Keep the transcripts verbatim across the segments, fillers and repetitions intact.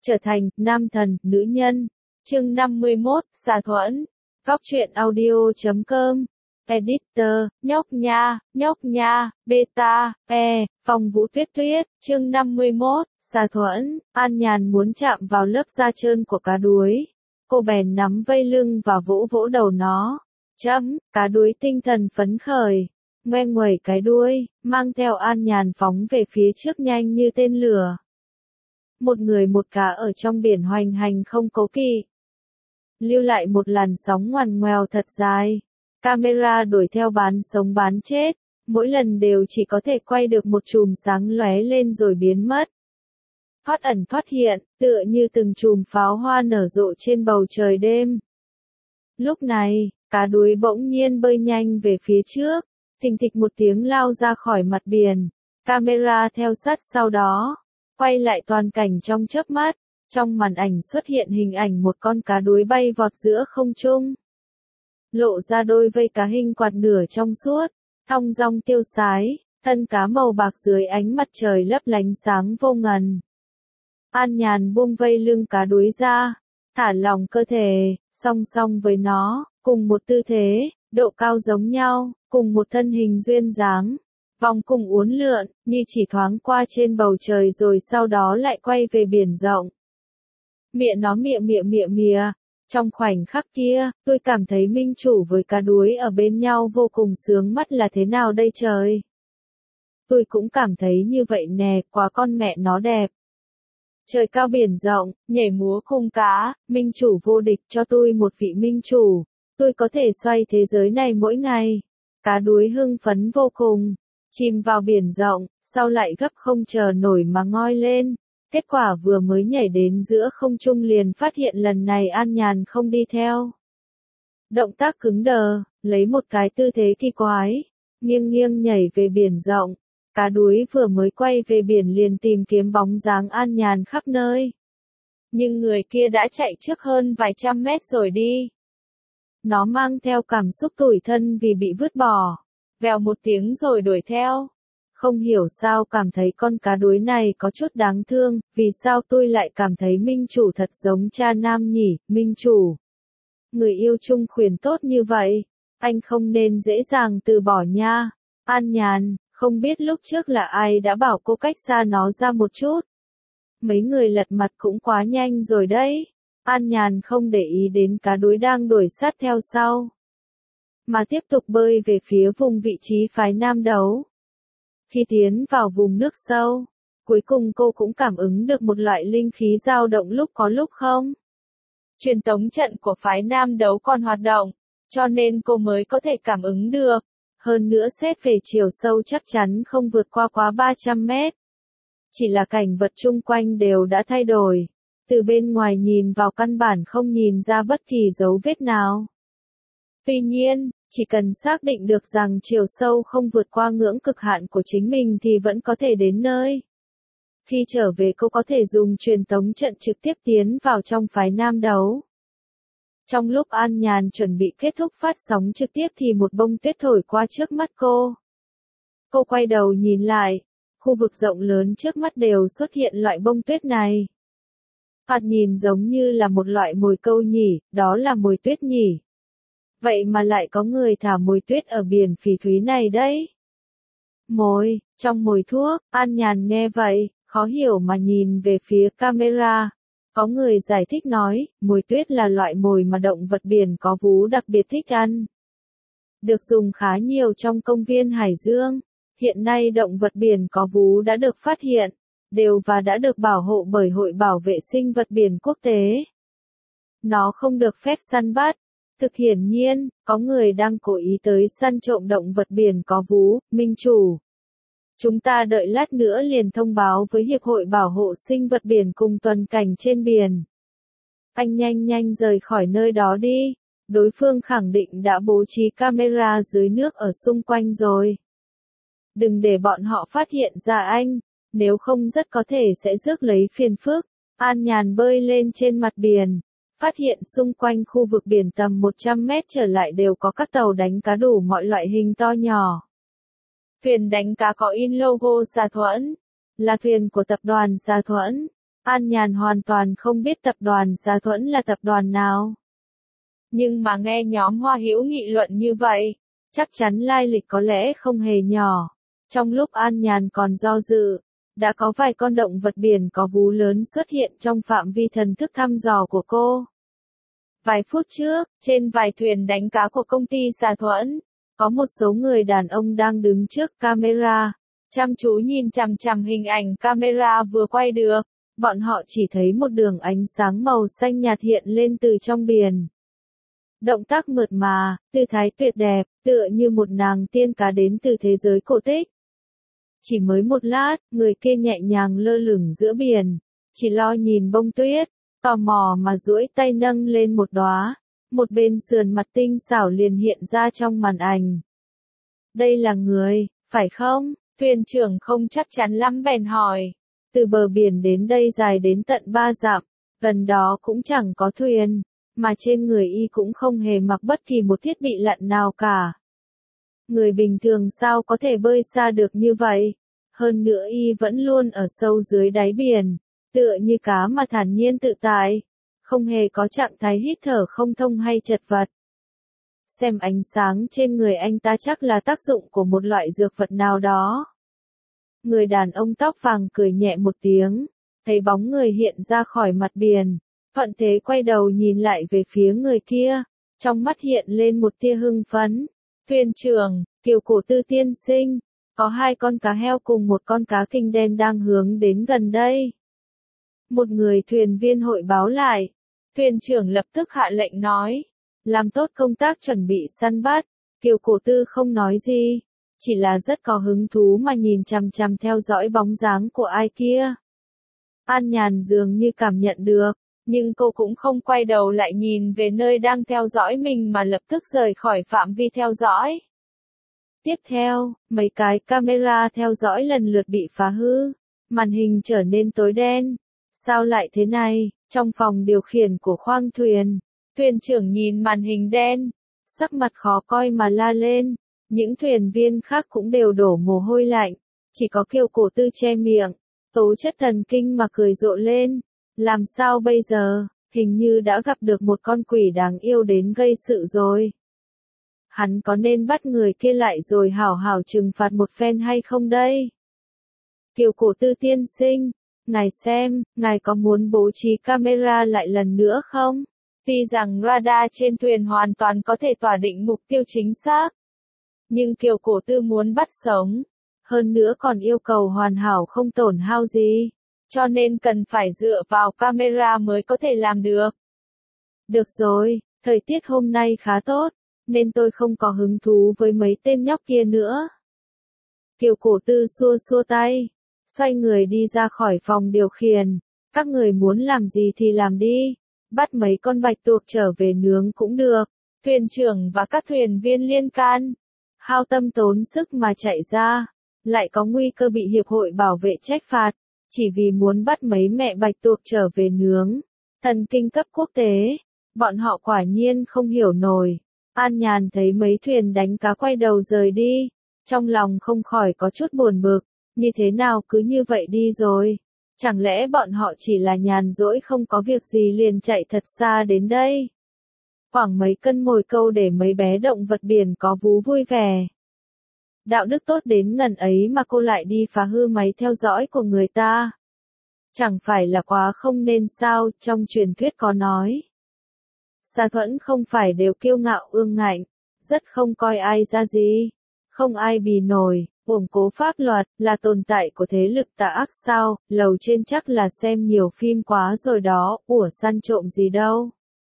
Trở thành nam thần, nữ nhân. Chương năm mươi mốt, Xà Thuẫn. Góc truyện audio chấm com. Editor, nhóc nha, nhóc nha, beta, e, Phong Vũ Tuyết Tuyết. Chương năm mươi mốt, Xà Thuẫn. An Nhàn muốn chạm vào lớp da trơn của cá đuối. Cô bèn nắm vây lưng và vỗ vỗ đầu nó. Chấm, cá đuối tinh thần phấn khởi. Ngoe nguẩy cái đuôi, mang theo An Nhàn phóng về phía trước nhanh như tên lửa. Một người một cá ở trong biển hoành hành không cố kỵ. Lưu lại một làn sóng ngoằn ngoèo thật dài. Camera đuổi theo bán sống bán chết, mỗi lần đều chỉ có thể quay được một chùm sáng lóe lên rồi biến mất. Thoát ẩn thoát hiện, tựa như từng chùm pháo hoa nở rộ trên bầu trời đêm. Lúc này, cá đuối bỗng nhiên bơi nhanh về phía trước, thình thịch một tiếng lao ra khỏi mặt biển. Camera theo sát sau đó, quay lại toàn cảnh trong chớp mắt. Trong màn ảnh xuất hiện hình ảnh một con cá đuối bay vọt giữa không trung. Lộ ra đôi vây cá hình quạt nửa trong suốt, thong dong tiêu sái, thân cá màu bạc dưới ánh mặt trời lấp lánh sáng vô ngần. An Nhàn buông vây lưng cá đuối ra, thả lỏng cơ thể, song song với nó, cùng một tư thế, độ cao giống nhau, cùng một thân hình duyên dáng. Vòng cùng uốn lượn, như chỉ thoáng qua trên bầu trời rồi sau đó lại quay về biển rộng. Mịa nó mịa mịa mịa mịa. Trong khoảnh khắc kia, tôi cảm thấy minh chủ với cá đuối ở bên nhau vô cùng sướng mắt là thế nào đây trời. Tôi cũng cảm thấy như vậy nè, quá con mẹ nó đẹp. Trời cao biển rộng, nhảy múa cùng cá, minh chủ vô địch cho tôi một vị minh chủ. Tôi có thể xoay thế giới này mỗi ngày. Cá đuối hưng phấn vô cùng, chìm vào biển rộng, sau lại gấp không chờ nổi mà ngoi lên. Kết quả vừa mới nhảy đến giữa không trung liền phát hiện lần này An Nhàn không đi theo. Động tác cứng đờ, lấy một cái tư thế kỳ quái, nghiêng nghiêng nhảy về biển rộng. Cá đuối vừa mới quay về biển liền tìm kiếm bóng dáng An Nhàn khắp nơi. Nhưng người kia đã chạy trước hơn vài trăm mét rồi đi. Nó mang theo cảm xúc tủi thân vì bị vứt bỏ. Vèo một tiếng rồi đuổi theo. Không hiểu sao cảm thấy con cá đuối này có chút đáng thương, vì sao tôi lại cảm thấy minh chủ thật giống cha nam nhỉ, minh chủ. Người yêu chung khuyển tốt như vậy, anh không nên dễ dàng từ bỏ nha. An Nhàn, không biết lúc trước là ai đã bảo cô cách xa nó ra một chút. Mấy người lật mặt cũng quá nhanh rồi đấy. An Nhàn không để ý đến cá đuối đang đuổi sát theo sau, mà tiếp tục bơi về phía vùng vị trí phái nam đấu. Khi tiến vào vùng nước sâu, cuối cùng cô cũng cảm ứng được một loại linh khí dao động lúc có lúc không. Truyền tống trận của phái nam đấu còn hoạt động, cho nên cô mới có thể cảm ứng được. Hơn nữa xét về chiều sâu chắc chắn không vượt qua quá ba trăm mét. Chỉ là cảnh vật chung quanh đều đã thay đổi. Từ bên ngoài nhìn vào căn bản không nhìn ra bất kỳ dấu vết nào. Tuy nhiên, chỉ cần xác định được rằng chiều sâu không vượt qua ngưỡng cực hạn của chính mình thì vẫn có thể đến nơi. Khi trở về cô có thể dùng truyền tống trận trực tiếp tiến vào trong phái nam đấu. Trong lúc An Nhàn chuẩn bị kết thúc phát sóng trực tiếp thì một bông tuyết thổi qua trước mắt cô. Cô quay đầu nhìn lại, khu vực rộng lớn trước mắt đều xuất hiện loại bông tuyết này. Thoạt nhìn giống như là một loại mồi câu nhỉ, đó là mồi tuyết nhỉ. Vậy mà lại có người thả mồi tuyết ở biển phỉ thúy này đấy. Mồi, trong mồi thuốc, An Nhàn nghe vậy, khó hiểu mà nhìn về phía camera. Có người giải thích nói, mồi tuyết là loại mồi mà động vật biển có vú đặc biệt thích ăn. Được dùng khá nhiều trong công viên Hải Dương. Hiện nay động vật biển có vú đã được phát hiện, đều và đã được bảo hộ bởi Hội Bảo vệ Sinh vật Biển Quốc tế. Nó không được phép săn bắt. Thực hiển nhiên, có người đang cố ý tới săn trộm động vật biển có vú, minh chủ. Chúng ta đợi lát nữa liền thông báo với Hiệp hội Bảo hộ Sinh vật Biển cùng tuần cảnh trên biển. Anh nhanh nhanh rời khỏi nơi đó đi. Đối phương khẳng định đã bố trí camera dưới nước ở xung quanh rồi. Đừng để bọn họ phát hiện ra anh, nếu không rất có thể sẽ rước lấy phiền phức. An Nhàn bơi lên trên mặt biển. Phát hiện xung quanh khu vực biển tầm một trăm mét trở lại đều có các tàu đánh cá đủ mọi loại hình to nhỏ. Thuyền đánh cá có in logo Xà Thuẫn, là thuyền của tập đoàn Xà Thuẫn. An Nhàn hoàn toàn không biết tập đoàn Gia Thuẫn là tập đoàn nào. Nhưng mà nghe nhóm Hoa Hữu nghị luận như vậy, chắc chắn lai lịch có lẽ không hề nhỏ. Trong lúc An Nhàn còn do dự, đã có vài con động vật biển có vú lớn xuất hiện trong phạm vi thần thức thăm dò của cô. Vài phút trước, trên vài thuyền đánh cá của công ty Gia Thuẫn, có một số người đàn ông đang đứng trước camera, chăm chú nhìn chằm chằm hình ảnh camera vừa quay được. Bọn họ chỉ thấy một đường ánh sáng màu xanh nhạt hiện lên từ trong biển. Động tác mượt mà, tư thái tuyệt đẹp, tựa như một nàng tiên cá đến từ thế giới cổ tích. Chỉ mới một lát, người kia nhẹ nhàng lơ lửng giữa biển, chỉ lo nhìn bông tuyết, tò mò mà duỗi tay nâng lên một đóa, một bên sườn mặt tinh xảo liền hiện ra trong màn ảnh. Đây là người, phải không? Thuyền trưởng không chắc chắn lắm bèn hỏi. Từ bờ biển đến đây dài đến tận ba dặm, gần đó cũng chẳng có thuyền, mà trên người y cũng không hề mặc bất kỳ một thiết bị lặn nào cả. Người bình thường sao có thể bơi xa được như vậy? Hơn nữa y vẫn luôn ở sâu dưới đáy biển, tựa như cá mà thản nhiên tự tại, không hề có trạng thái hít thở không thông hay chật vật. Xem ánh sáng trên người anh ta chắc là tác dụng của một loại dược vật nào đó. Người đàn ông tóc vàng cười nhẹ một tiếng, thấy bóng người hiện ra khỏi mặt biển, thuận thế quay đầu nhìn lại về phía người kia, trong mắt hiện lên một tia hưng phấn. Thuyền trưởng, Kiều Cổ Tư tiên sinh, có hai con cá heo cùng một con cá kinh đen đang hướng đến gần đây. Một người thuyền viên hội báo lại, thuyền trưởng lập tức hạ lệnh nói, làm tốt công tác chuẩn bị săn bắt. Kiều Cổ Tư không nói gì, chỉ là rất có hứng thú mà nhìn chằm chằm theo dõi bóng dáng của ai kia. An Nhàn dường như cảm nhận được, nhưng cô cũng không quay đầu lại nhìn về nơi đang theo dõi mình mà lập tức rời khỏi phạm vi theo dõi. Tiếp theo, mấy cái camera theo dõi lần lượt bị phá hư, màn hình trở nên tối đen. Sao lại thế này? Trong phòng điều khiển của khoang thuyền, thuyền trưởng nhìn màn hình đen, sắc mặt khó coi mà la lên. Những thuyền viên khác cũng đều đổ mồ hôi lạnh, chỉ có Kiều Cổ Tư che miệng, tố chất thần kinh mà cười rộ lên. Làm sao bây giờ? Hình như đã gặp được một con quỷ đáng yêu đến gây sự rồi. Hắn có nên bắt người kia lại rồi hảo hảo trừng phạt một phen hay không đây? Kiều Cổ Tư tiên sinh, ngài xem, ngài có muốn bố trí camera lại lần nữa không? Tuy rằng radar trên thuyền hoàn toàn có thể tỏa định mục tiêu chính xác, nhưng Kiều Cổ Tư muốn bắt sống, hơn nữa còn yêu cầu hoàn hảo không tổn hao gì, cho nên cần phải dựa vào camera mới có thể làm được. Được rồi, thời tiết hôm nay khá tốt, nên tôi không có hứng thú với mấy tên nhóc kia nữa. Kiều Cổ Tư xua xua tay, xoay người đi ra khỏi phòng điều khiển. Các người muốn làm gì thì làm đi, bắt mấy con bạch tuộc trở về nướng cũng được. Thuyền trưởng và các thuyền viên liên can hao tâm tốn sức mà chạy ra, lại có nguy cơ bị hiệp hội bảo vệ trách phạt, chỉ vì muốn bắt mấy mẹ bạch tuộc trở về nướng. Thần kinh cấp quốc tế, bọn họ quả nhiên không hiểu nổi. An Nhàn thấy mấy thuyền đánh cá quay đầu rời đi, trong lòng không khỏi có chút buồn bực, như thế nào cứ như vậy đi rồi? Chẳng lẽ bọn họ chỉ là nhàn rỗi không có việc gì liền chạy thật xa đến đây? Khoảng mấy cân mồi câu để mấy bé động vật biển có vú vui vẻ. Đạo đức tốt đến ngần ấy mà cô lại đi phá hư máy theo dõi của người ta. Chẳng phải là quá không nên sao, trong truyền thuyết có nói. Gia Thuẫn không phải đều kiêu ngạo ương ngạnh, rất không coi ai ra gì, không ai bì nổi, uổng cố pháp luật, là tồn tại của thế lực tà ác sao, lầu trên chắc là xem nhiều phim quá rồi đó, ủa săn trộm gì đâu.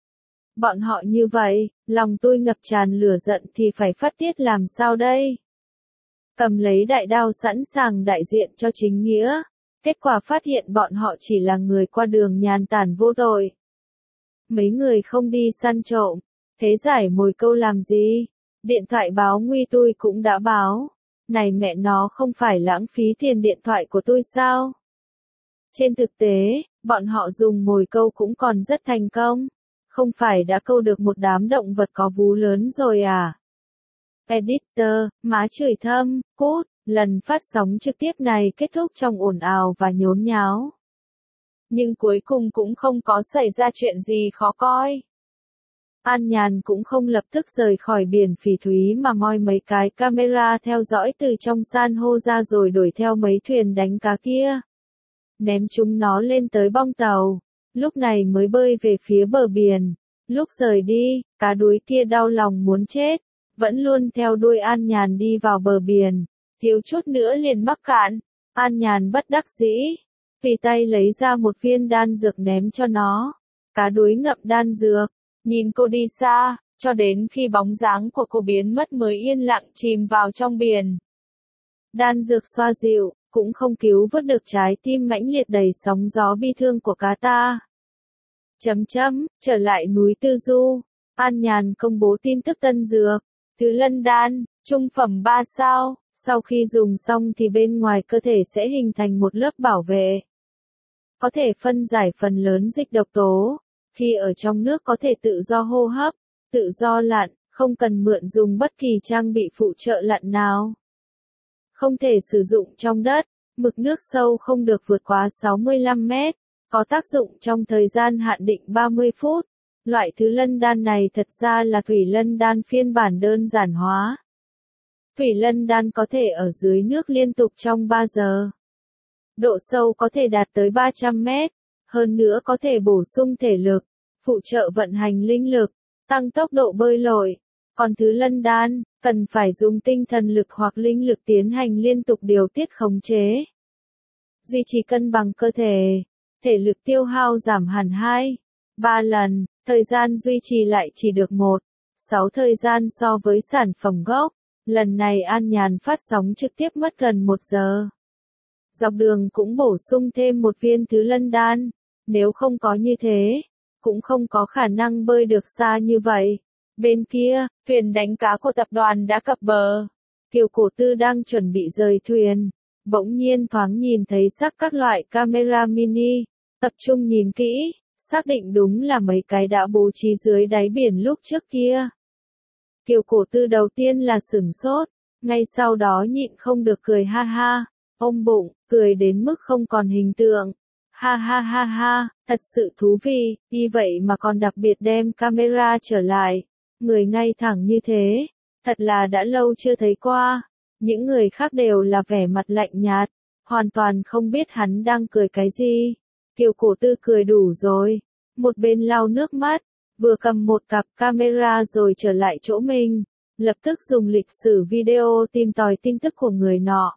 Bọn họ như vậy, lòng tôi ngập tràn lửa giận thì phải phát tiết làm sao đây? Cầm lấy đại đao sẵn sàng đại diện cho chính nghĩa, kết quả phát hiện bọn họ chỉ là người qua đường nhàn tản vô tội. Mấy người không đi săn trộm, thế giải mồi câu làm gì? Điện thoại báo nguy tôi cũng đã báo. Này mẹ nó không phải lãng phí tiền điện thoại của tôi sao? Trên thực tế, bọn họ dùng mồi câu cũng còn rất thành công. Không phải đã câu được một đám động vật có vú lớn rồi à? Editor, má chửi thâm, cút, lần phát sóng trực tiếp này kết thúc trong ồn ào và nhốn nháo. nhưng cuối cùng cũng không có xảy ra chuyện gì khó coi. An Nhàn cũng không lập tức rời khỏi biển phỉ thúy mà moi mấy cái camera theo dõi từ trong san hô ra rồi đuổi theo mấy thuyền đánh cá kia. Ném chúng nó lên tới bong tàu, lúc này mới bơi về phía bờ biển. Lúc rời đi, cá đuối kia đau lòng muốn chết, vẫn luôn theo đuôi An Nhàn đi vào bờ biển, thiếu chút nữa liền mắc cạn. An Nhàn bất đắc dĩ, tùy tay lấy ra một viên đan dược ném cho nó. Cá đuối ngậm đan dược, nhìn cô đi xa, cho đến khi bóng dáng của cô biến mất mới yên lặng chìm vào trong biển. Đan dược xoa dịu, cũng không cứu vớt được trái tim mãnh liệt đầy sóng gió bi thương của cá ta. Chấm chấm, trở lại núi Tư Du, An Nhàn công bố tin tức tân dược, Thứ Lân Đan, trung phẩm ba sao, sau khi dùng xong thì bên ngoài cơ thể sẽ hình thành một lớp bảo vệ. Có thể phân giải phần lớn dịch độc tố, khi ở trong nước có thể tự do hô hấp, tự do lặn, không cần mượn dùng bất kỳ trang bị phụ trợ lặn nào. Không thể sử dụng trong đất, mực nước sâu không được vượt quá sáu mươi lăm mét, có tác dụng trong thời gian hạn định ba mươi phút. Loại Thứ Lân Đan này thật ra là Thủy Lân Đan phiên bản đơn giản hóa. Thủy Lân Đan có thể ở dưới nước liên tục trong ba giờ. Độ sâu có thể đạt tới ba trăm mét, hơn nữa có thể bổ sung thể lực, phụ trợ vận hành linh lực, tăng tốc độ bơi lội. Còn Thứ Lân Đan, cần phải dùng tinh thần lực hoặc linh lực tiến hành liên tục điều tiết khống chế. Duy trì cân bằng cơ thể, thể lực tiêu hao giảm hẳn hai, ba lần, thời gian duy trì lại chỉ được một, sáu thời gian so với sản phẩm gốc. Lần này An Nhàn phát sóng trực tiếp mất gần một giờ. Dọc đường cũng bổ sung thêm một viên Thứ Lân Đan, nếu không có như thế, cũng không có khả năng bơi được xa như vậy. Bên kia, thuyền đánh cá của tập đoàn đã cập bờ. Kiều Cổ Tư đang chuẩn bị rời thuyền, bỗng nhiên thoáng nhìn thấy sắc các loại camera mini, tập trung nhìn kỹ, xác định đúng là mấy cái đã bố trí dưới đáy biển lúc trước kia. Kiều Cổ Tư đầu tiên là sửng sốt, ngay sau đó nhịn không được cười ha ha, ôm bụng, cười đến mức không còn hình tượng. Ha ha ha ha, thật sự thú vị, vì vậy mà còn đặc biệt đem camera trở lại. Người ngay thẳng như thế, thật là đã lâu chưa thấy qua. Những người khác đều là vẻ mặt lạnh nhạt, hoàn toàn không biết hắn đang cười cái gì. Kiều Cổ Tư cười đủ rồi, một bên lau nước mắt, vừa cầm một cặp camera rồi trở lại chỗ mình, lập tức dùng lịch sử video tìm tòi tin tức của người nọ.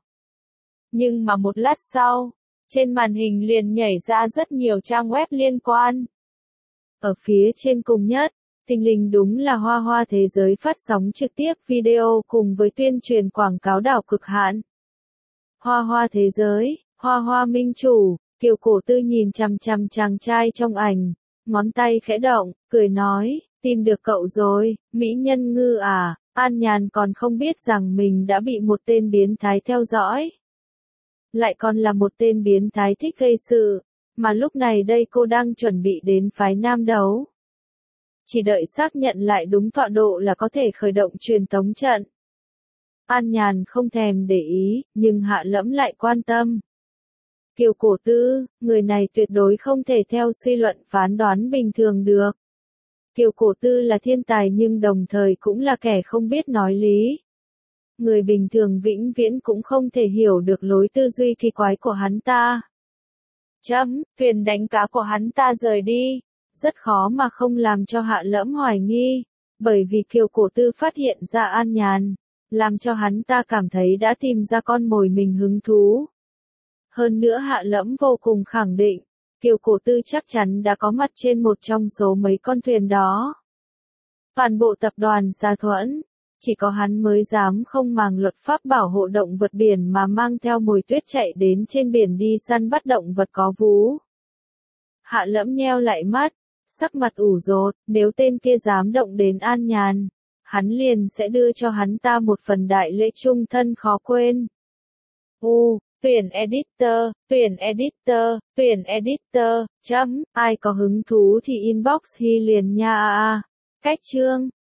Nhưng mà một lát sau, trên màn hình liền nhảy ra rất nhiều trang web liên quan. Ở phía trên cùng nhất, thình lình đúng là Hoa Hoa Thế Giới phát sóng trực tiếp video cùng với tuyên truyền quảng cáo đảo cực hạn. Hoa Hoa Thế Giới, Hoa Hoa Minh Chủ, Kiều Cổ Tư nhìn chằm chằm chàng trai trong ảnh, ngón tay khẽ động, cười nói, tìm được cậu rồi, mỹ nhân ngư à. An Nhàn còn không biết rằng mình đã bị một tên biến thái theo dõi. Lại còn là một tên biến thái thích gây sự, mà lúc này đây cô đang chuẩn bị đến phái nam đấu. Chỉ đợi xác nhận lại đúng tọa độ là có thể khởi động truyền tống trận. An Nhàn không thèm để ý, nhưng Hạ Lẫm lại quan tâm. Kiều Cổ Tư, người này tuyệt đối không thể theo suy luận phán đoán bình thường được. Kiều Cổ Tư là thiên tài nhưng đồng thời cũng là kẻ không biết nói lý. Người bình thường vĩnh viễn cũng không thể hiểu được lối tư duy kỳ quái của hắn ta. Chấm, thuyền đánh cá của hắn ta rời đi. Rất khó mà không làm cho Hạ Lẫm hoài nghi, bởi vì Kiều Cổ Tư phát hiện ra An Nhàn, làm cho hắn ta cảm thấy đã tìm ra con mồi mình hứng thú. Hơn nữa Hạ Lẫm vô cùng khẳng định, Kiều Cổ Tư chắc chắn đã có mặt trên một trong số mấy con thuyền đó. Toàn bộ tập đoàn Sa Thuẫn, chỉ có hắn mới dám không màng luật pháp bảo hộ động vật biển mà mang theo mồi tuyết chạy đến trên biển đi săn bắt động vật có vú. Hạ Lẫm nheo lại mắt, sắc mặt ủ rột, nếu tên kia dám động đến An Nhàn, hắn liền sẽ đưa cho hắn ta một phần đại lễ chung thân khó quên. U, tuyển editor, tuyển editor, tuyển editor, chấm, ai có hứng thú thì inbox Hy liền nha a a. Cách chương